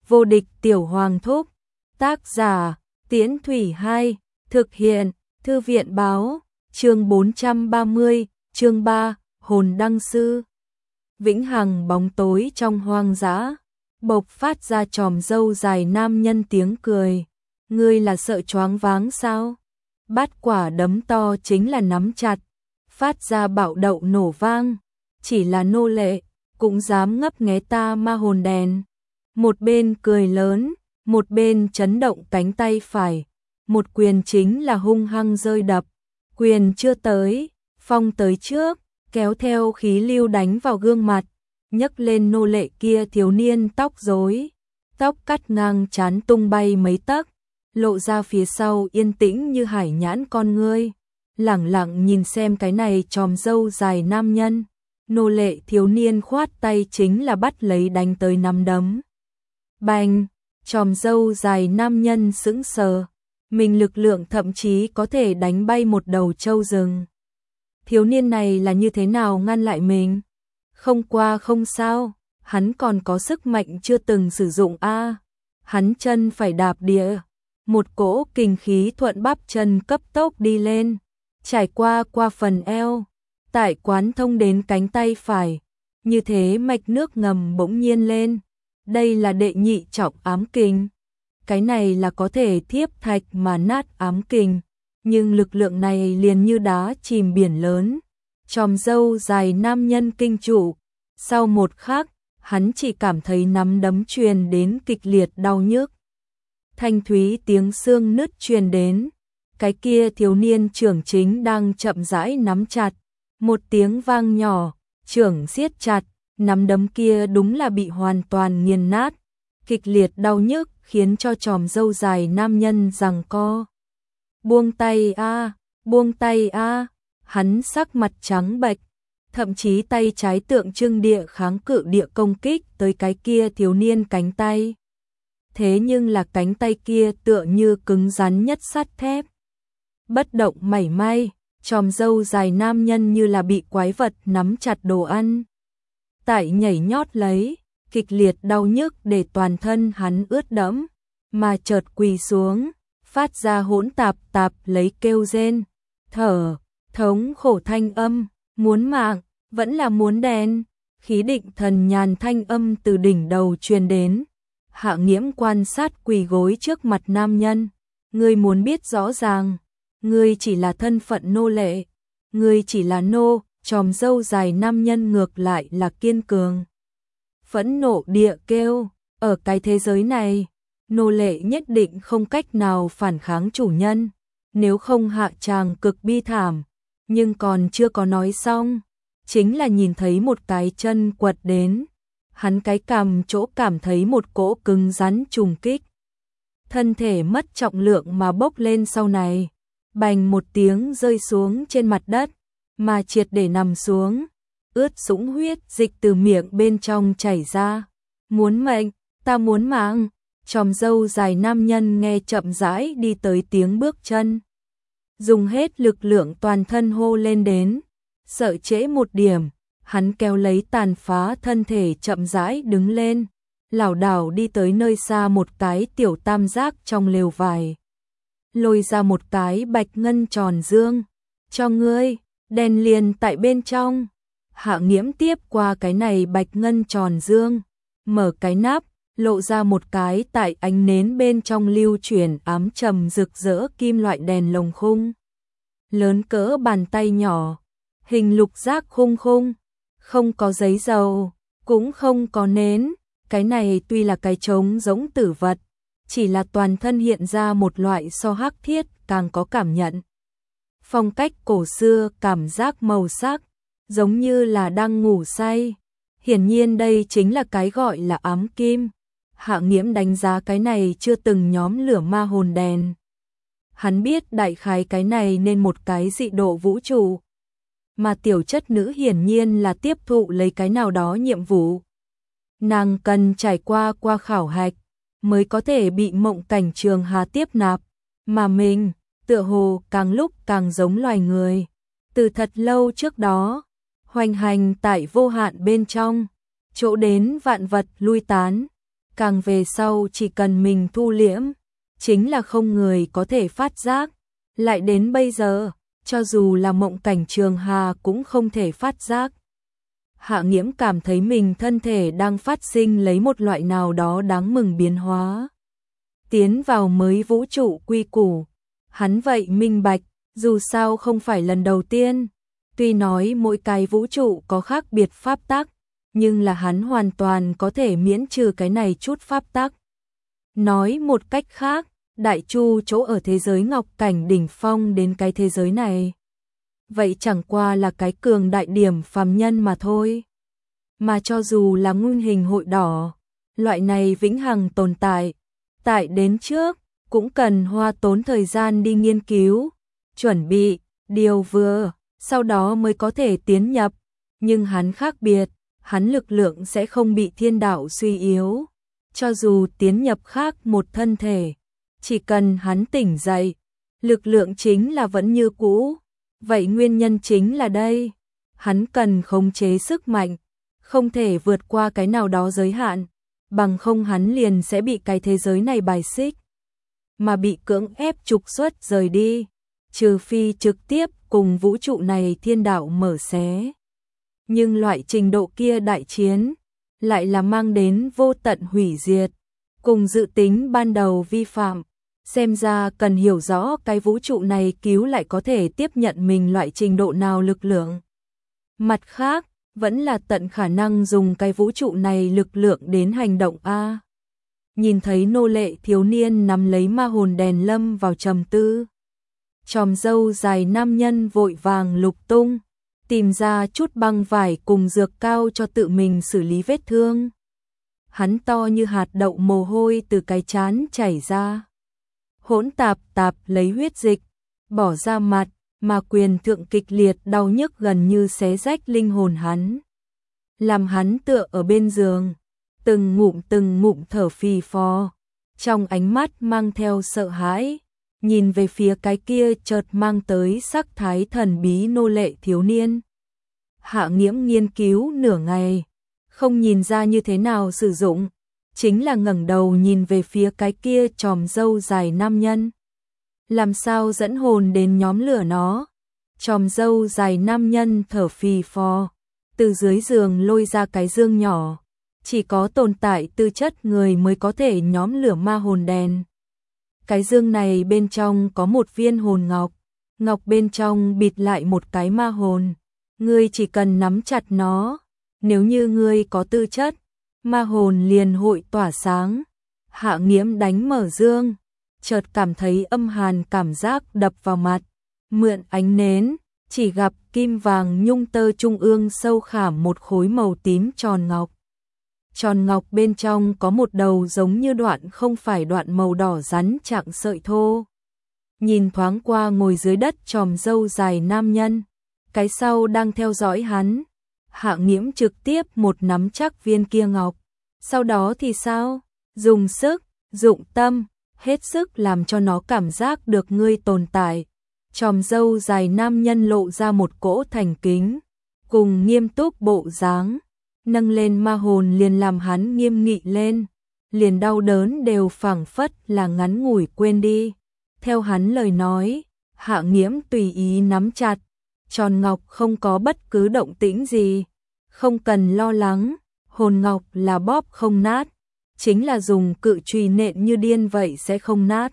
Vô địch tiểu hoàng thúc. Tác giả Tiễn Thủy 2. Thực hiện Thư viện báo. Chương 430. Chương 3. Hồn đăng sư. Vĩnh hằng bóng tối trong hoang dã, bộc phát ra chòm râu dài nam nhân tiếng cười. Ngươi là sợ choáng váng sao? Bát quả đấm to chính là nắm chặt, phát ra bạo đậu nổ vang. Chỉ là nô lệ cũng dám ngấp nghé ta ma hồn đèn. Một bên cười lớn, một bên chấn động cánh tay phải. Một quyền chính là hung hăng rơi đập. Quyền chưa tới, phong tới trước, kéo theo khí lưu đánh vào gương mặt, nhấc lên nô lệ kia thiếu niên tóc rối, tóc cắt ngang trán tung bay mấy tấc, lộ ra phía sau yên tĩnh như hải nhãn con ngươi, lẳng lặng nhìn xem cái này chòm râu dài nam nhân. Nô lệ thiếu niên khoát tay chính là bắt lấy đánh tới nắm đấm. Bành, chòm râu dài nam nhân sững sờ, mình lực lượng thậm chí có thể đánh bay một đầu trâu rừng. Thiếu niên này là như thế nào ngăn lại mình? Không qua không sao, hắn còn có sức mạnh chưa từng sử dụng a. Hắn chân phải đạp địa, một cỗ kình khí thuận bắp chân cấp tốc đi lên, trải qua phần eo, tại quán thông đến cánh tay phải, như thế mạch nước ngầm bỗng nhiên lên. Đây là đệ nhị trọng ám kình. Cái này là có thể thiếp thạch mà nát ám kình, nhưng lực lượng này liền như đá chìm biển lớn. Chòm râu dài nam nhân kinh trụ, sau một khắc, hắn chỉ cảm thấy nắm đấm truyền đến kịch liệt đau nhức. Thanh thúy tiếng xương nứt truyền đến, cái kia thiếu niên trưởng chính đang chậm rãi nắm chặt, một tiếng vang nhỏ, trưởng siết chặt, nắm đấm kia đúng là bị hoàn toàn nghiền nát, kịch liệt đau nhức khiến cho chòm râu dài nam nhân giằng co. Buông tay a, buông tay a. Hắn sắc mặt trắng bệch, thậm chí tay trái tượng trưng địa kháng cự địa công kích tới cái kia thiếu niên cánh tay. Thế nhưng là cánh tay kia tựa như cứng rắn nhất sắt thép, bất động mảy may, chòm râu dài nam nhân như là bị quái vật nắm chặt đồ ăn. Tại nhảy nhót lấy, kịch liệt đau nhức để toàn thân hắn ướt đẫm, mà chợt quỳ xuống, phát ra hỗn tạp lấy kêu rên, thở, thống khổ thanh âm, muốn mạng, vẫn là muốn đèn. Khí định thần nhàn thanh âm từ đỉnh đầu truyền đến. Hạ Nghiễm quan sát quỳ gối trước mặt nam nhân. Ngươi muốn biết rõ ràng, ngươi chỉ là thân phận nô lệ, ngươi chỉ là nô. Chòm râu dài nam nhân ngược lại là kiên cường, phẫn nộ địa kêu, ở cái thế giới này, nô lệ nhất định không cách nào phản kháng chủ nhân, nếu không hạ tràng cực bi thảm. Nhưng còn chưa có nói xong, chính là nhìn thấy một cái chân quật đến, hắn cái cằm chỗ cảm thấy một cỗ cứng rắn trùng kích. Thân thể mất trọng lượng mà bốc lên sau này, bành một tiếng rơi xuống trên mặt đất, mà triệt để nằm xuống, ướt sũng huyết dịch từ miệng bên trong chảy ra. Muốn mệnh, ta muốn mạng. Chòm râu dài nam nhân nghe chậm rãi đi tới tiếng bước chân, dùng hết lực lượng toàn thân hô lên đến, sợ trễ một điểm, hắn kéo lấy tàn phá thân thể chậm rãi đứng lên, lảo đảo đi tới nơi xa một cái tiểu tam giác trong lều vải, lôi ra một cái bạch ngân tròn dương, cho ngươi. Đèn liền tại bên trong. Hạ Nghiễm tiếp qua cái này bạch ngân tròn dương, mở cái nắp, lộ ra một cái tại ánh nến bên trong lưu chuyển ám trầm rực rỡ kim loại đèn lồng khung, lớn cỡ bàn tay nhỏ, hình lục giác khung khung, không có giấy dầu, cũng không có nến. Cái này tuy là cái trống giống tử vật, chỉ là toàn thân hiện ra một loại so hắc thiết càng có cảm nhận. Phong cách cổ xưa, cảm giác màu sắc, giống như là đang ngủ say. Hiển nhiên đây chính là cái gọi là ám kim. Hạ Nghiễm đánh giá cái này chưa từng nhóm lửa ma hồn đèn. Hắn biết đại khái cái này nên một cái dị độ vũ trụ. Mà tiểu chất nữ hiển nhiên là tiếp thụ lấy cái nào đó nhiệm vụ. Nàng cần trải qua khảo hạch, mới có thể bị mộng cảnh trường hà tiếp nạp. Mà mình tựa hồ càng lúc càng giống loài người. Từ thật lâu trước đó, hoành hành tại vô hạn bên trong, chỗ đến vạn vật lui tán, càng về sau chỉ cần mình thu liễm, chính là không người có thể phát giác. Lại đến bây giờ, cho dù là Mộng Cảnh Trường Hà cũng không thể phát giác. Hạ Nghiễm cảm thấy mình thân thể đang phát sinh lấy một loại nào đó đáng mừng biến hóa. Tiến vào mới vũ trụ quy củ, hắn vậy minh bạch, dù sao không phải lần đầu tiên. Tuy nói mỗi cái vũ trụ có khác biệt pháp tắc, nhưng là hắn hoàn toàn có thể miễn trừ cái này chút pháp tắc. Nói một cách khác, Đại Chu chỗ ở thế giới ngọc cảnh đỉnh phong đến cái thế giới này, vậy chẳng qua là cái cường đại điểm phàm nhân mà thôi. Mà cho dù là nguyên hình hội đỏ, loại này vĩnh hằng tồn tại, tại đến trước, cũng cần hoa tốn thời gian đi nghiên cứu, chuẩn bị, điều vừa, sau đó mới có thể tiến nhập. Nhưng hắn khác biệt, hắn lực lượng sẽ không bị thiên đạo suy yếu. Cho dù tiến nhập khác một thân thể, chỉ cần hắn tỉnh dậy, lực lượng chính là vẫn như cũ. Vậy nguyên nhân chính là đây, hắn cần khống chế sức mạnh, không thể vượt qua cái nào đó giới hạn, bằng không hắn liền sẽ bị cái thế giới này bài xích, mà bị cưỡng ép trục xuất rời đi, trừ phi trực tiếp cùng vũ trụ này thiên đạo mở xé. Nhưng loại trình độ kia đại chiến, lại là mang đến vô tận hủy diệt, cùng dự tính ban đầu vi phạm. Xem ra cần hiểu rõ cái vũ trụ này cứu lại có thể tiếp nhận mình loại trình độ nào lực lượng. Mặt khác, vẫn là tận khả năng dùng cái vũ trụ này lực lượng đến hành động a. Nhìn thấy nô lệ thiếu niên nắm lấy ma hồn đèn lâm vào trầm tư. Chòm râu dài nam nhân vội vàng lục tung, tìm ra chút băng vải cùng dược cao cho tự mình xử lý vết thương. Hắn to như hạt đậu mồ hôi từ cái trán chảy ra. Hỗn tạp lấy huyết dịch, bỏ ra mặt, mà quyền thượng kịch liệt đau nhức gần như xé rách linh hồn hắn. Làm hắn tựa ở bên giường, từng ngụm thở phì phò, trong ánh mắt mang theo sợ hãi, nhìn về phía cái kia chợt mang tới sắc thái thần bí nô lệ thiếu niên. Hạ Nghiễm nghiên cứu nửa ngày, không nhìn ra như thế nào sử dụng, chính là ngẩng đầu nhìn về phía cái kia chòm râu dài nam nhân. Làm sao dẫn hồn đến nhóm lửa nó? Chòm râu dài nam nhân thở phì phò, từ dưới giường lôi ra cái dương nhỏ, chỉ có tồn tại tư chất người mới có thể nhóm lửa ma hồn đèn. Cái dương này bên trong có một viên hồn ngọc, ngọc bên trong bịt lại một cái ma hồn. Ngươi chỉ cần nắm chặt nó, nếu như ngươi có tư chất, ma hồn liền hội tỏa sáng. Hạ Nghiễm đánh mở dương, chợt cảm thấy âm hàn cảm giác đập vào mặt, mượn ánh nến, chỉ gặp kim vàng nhung tơ trung ương sâu khảm một khối màu tím tròn ngọc. Tròn ngọc bên trong có một đầu giống như đoạn không phải đoạn màu đỏ rắn chạng sợi thô. Nhìn thoáng qua ngồi dưới đất chòm râu dài nam nhân, cái sau đang theo dõi hắn. Hạ Nghiễm trực tiếp một nắm chắc viên kia ngọc. Sau đó thì sao? Dùng sức, dụng tâm, hết sức làm cho nó cảm giác được ngươi tồn tại. Chòm râu dài nam nhân lộ ra một cỗ thành kính, cùng nghiêm túc bộ dáng, nâng lên ma hồn liền làm hắn nghiêm nghị lên, liền đau đớn đều phảng phất là ngắn ngủi quên đi. Theo hắn lời nói, Hạ Nghiễm tùy ý nắm chặt, tròn ngọc không có bất cứ động tĩnh gì, không cần lo lắng, hồn ngọc là bóp không nát, chính là dùng cự chùy nện như điên vậy sẽ không nát.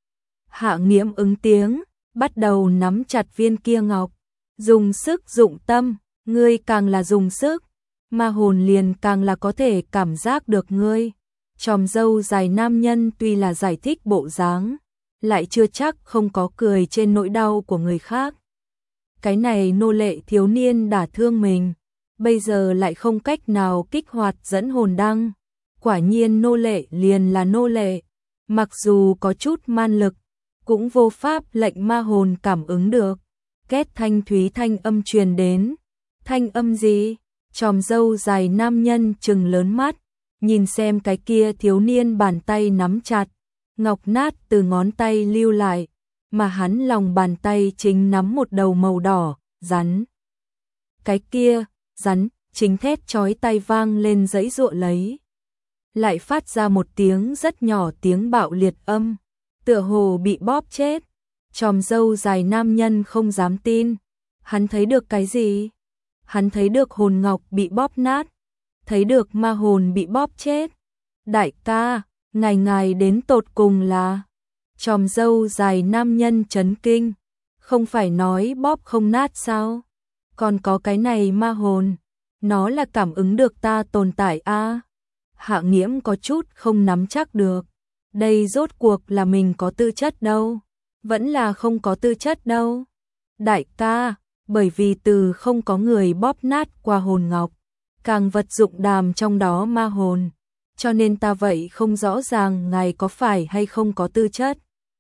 Hạ Nghiễm ứng tiếng, bắt đầu nắm chặt viên kia ngọc, dùng sức dụng tâm, ngươi càng là dùng sức, ma hồn liền càng là có thể cảm giác được ngươi. Chòm râu dài nam nhân tuy là giải thích bộ dáng, lại chưa chắc không có cười trên nỗi đau của người khác. Cái này nô lệ thiếu niên đả thương mình, bây giờ lại không cách nào kích hoạt dẫn hồn đăng. Quả nhiên nô lệ liền là nô lệ, mặc dù có chút man lực, cũng vô pháp lệnh ma hồn cảm ứng được. Két thanh thúy thanh âm truyền đến. Thanh âm gì? Chòm râu dài nam nhân trừng lớn mắt, nhìn xem cái kia thiếu niên bàn tay nắm chặt, ngọc nát từ ngón tay lưu lại, mà hắn lòng bàn tay chính nắm một đầu màu đỏ, rắn. Cái kia, rắn, chính thét chói tai vang lên giãy giụa lấy. lại phát ra một tiếng rất nhỏ, tiếng bạo liệt âm, tựa hồ bị bóp chết. Chòm râu dài nam nhân không dám tin. Hắn thấy được cái gì? Hắn thấy được hồn ngọc bị bóp nát, thấy được ma hồn bị bóp chết. Đại ca, ngài đến tột cùng là... Chòm râu dài nam nhân chấn kinh. Không phải nói bóp không nát sao? Còn có cái này ma hồn, nó là cảm ứng được ta tồn tại a. Hạ Nghiễm có chút không nắm chắc được. Đây rốt cuộc là mình có tư chất đâu, vẫn là không có tư chất đâu. Đại ca, bởi vì từ không có người bóp nát qua hồn ngọc, càng vật dụng đàm trong đó ma hồn, cho nên ta vậy không rõ ràng ngài có phải hay không có tư chất.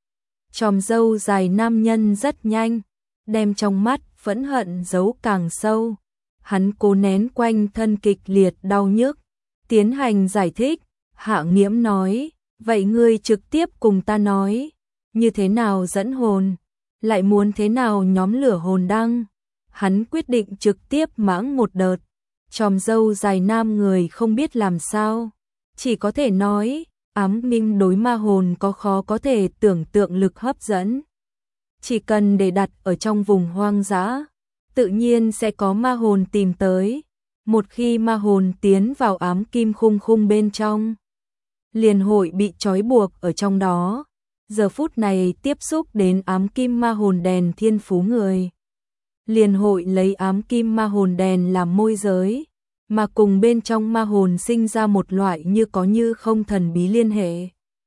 Chòm râu dài nam nhân rất nhanh, đem trong mắt phẫn hận giấu càng sâu. Hắn cố nén quanh thân kịch liệt đau nhức, tiến hành giải thích. Hạ Nghiễm nói, vậy ngươi trực tiếp cùng ta nói, như thế nào dẫn hồn, lại muốn thế nào nhóm lửa hồn đăng. Hắn quyết định trực tiếp mãng một đợt. Chòm râu dài nam người không biết làm sao, chỉ có thể nói, ám minh đối ma hồn có khó có thể tưởng tượng lực hấp dẫn. Chỉ cần để đặt ở trong vùng hoang dã, tự nhiên sẽ có ma hồn tìm tới. Một khi ma hồn tiến vào ám kim khung khung bên trong, liền hội bị trói buộc ở trong đó. Giờ phút này tiếp xúc đến ám kim ma hồn đèn thiên phú người, liền hội lấy ám kim ma hồn đèn làm môi giới, mà cùng bên trong ma hồn sinh ra một loại như có như không thần bí liên hệ,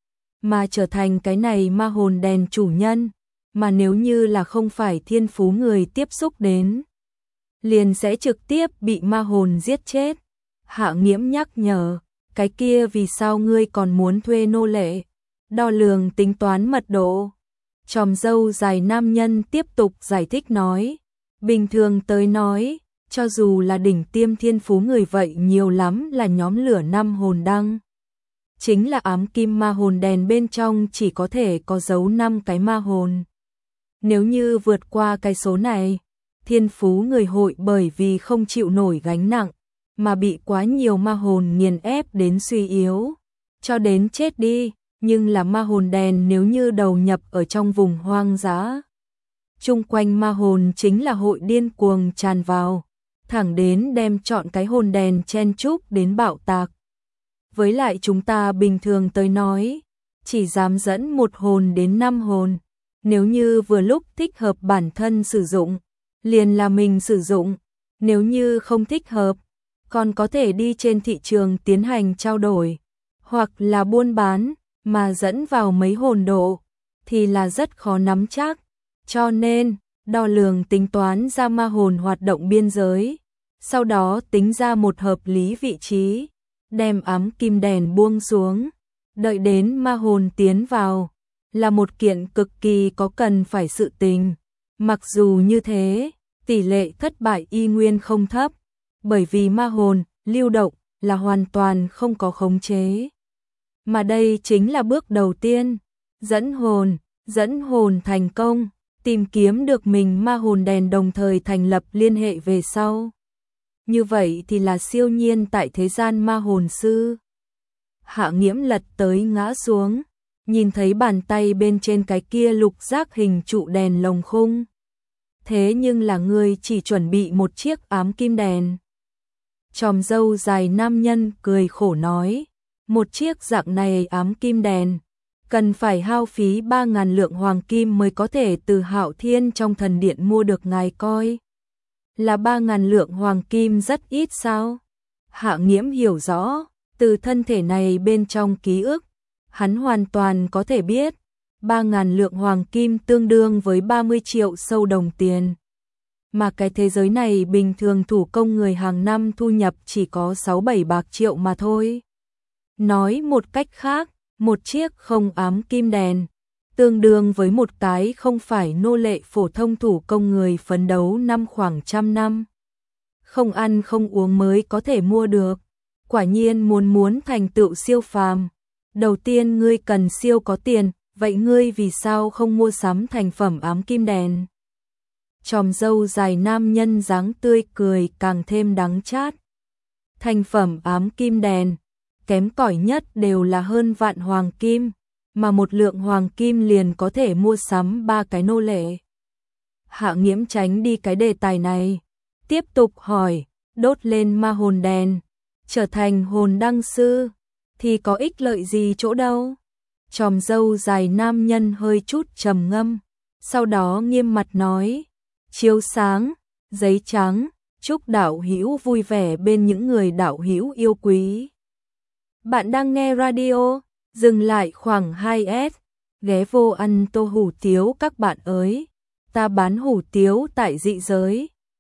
mà trở thành cái này ma hồn đèn chủ nhân. Mà nếu như là không phải thiên phú người tiếp xúc đến, liền sẽ trực tiếp bị ma hồn giết chết. Hạ Nghiễm nhắc nhở, cái kia vì sao ngươi còn muốn thuê nô lệ, đo lường tính toán mật độ. Chòm râu dài nam nhân tiếp tục giải thích nói, bình thường tới nói, cho dù là đỉnh tiêm thiên phú người vậy nhiều lắm là nhóm lửa 5 hồn đăng. Chính là ám kim ma hồn đèn bên trong chỉ có thể có giấu 5 cái ma hồn. Nếu như vượt qua cái số này, thiên phú người hội bởi vì không chịu nổi gánh nặng, mà bị quá nhiều ma hồn nghiền ép đến suy yếu, cho đến chết đi. Nhưng là ma hồn đèn nếu như đầu nhập ở trong vùng hoang dã, chung quanh ma hồn chính là hội điên cuồng tràn vào, thẳng đến đem trọn cái hồn đèn chen chúc đến bạo tạc. Với lại chúng ta bình thường tới nói, chỉ dám dẫn một hồn đến 5 hồn. Nếu như vừa lúc thích hợp bản thân sử dụng, liền là mình sử dụng. Nếu như không thích hợp, còn có thể đi trên thị trường tiến hành trao đổi, hoặc là buôn bán, mà dẫn vào mấy hồn độ, thì là rất khó nắm chắc. Cho nên, đo lường tính toán ra ma hồn hoạt động biên giới, sau đó tính ra một hợp lý vị trí, đem ám kim đèn buông xuống, đợi đến ma hồn tiến vào, là một kiện cực kỳ có cần phải sự tình. Mặc dù như thế, tỷ lệ thất bại y nguyên không thấp, bởi vì ma hồn lưu động là hoàn toàn không có khống chế. Mà đây chính là bước đầu tiên, dẫn hồn thành công, tìm kiếm được mình ma hồn đèn đồng thời thành lập liên hệ về sau. Như vậy thì là siêu nhiên tại thế gian ma hồn sư. Hạ Nghiễm lật tới ngã xuống, nhìn thấy bàn tay bên trên cái kia lục giác hình trụ đèn lồng khung. Thế nhưng là ngươi chỉ chuẩn bị một chiếc ám kim đèn. Chòm râu dài nam nhân cười khổ nói, một chiếc dạng này ám kim đèn, cần phải hao phí 3.000 lượng hoàng kim mới có thể từ Hạo Thiên trong thần điện mua được, ngài coi. Là 3.000 lượng hoàng kim rất ít sao? Hạ Nghiễm hiểu rõ, từ thân thể này bên trong ký ức, hắn hoàn toàn có thể biết, 3.000 lượng hoàng kim tương đương với 30 triệu sâu đồng tiền. Mà cái thế giới này bình thường thủ công người hàng năm thu nhập chỉ có 6-7 bạc triệu mà thôi. Nói một cách khác, một chiếc không ám kim đèn, tương đương với một cái không phải nô lệ phổ thông thủ công người phấn đấu khoảng 100 năm. Không ăn không uống mới có thể mua được. Quả nhiên muốn thành tựu siêu phàm, đầu tiên ngươi cần siêu có tiền, vậy ngươi vì sao không mua sắm thành phẩm ám kim đèn? Chòm râu dài nam nhân dáng tươi cười càng thêm đắng chát. Thành phẩm ám kim đèn, kém cỏi nhất đều là hơn vạn hoàng kim, mà một lượng hoàng kim liền có thể mua sắm 3 cái nô lệ. Hạ Nghiễm tránh đi cái đề tài này, tiếp tục hỏi, đốt lên ma hồn đèn, trở thành hồn đăng sư, thì có ích lợi gì chỗ đâu? Chòm râu dài nam nhân hơi chút trầm ngâm, sau đó nghiêm mặt nói, chiếu sáng, giấy trắng, chúc đạo hữu vui vẻ bên những người đạo hữu yêu quý. Bạn đang nghe radio, dừng lại khoảng 2S, ghé vô ăn tô hủ tiếu các bạn ơi, ta bán hủ tiếu tại dị giới.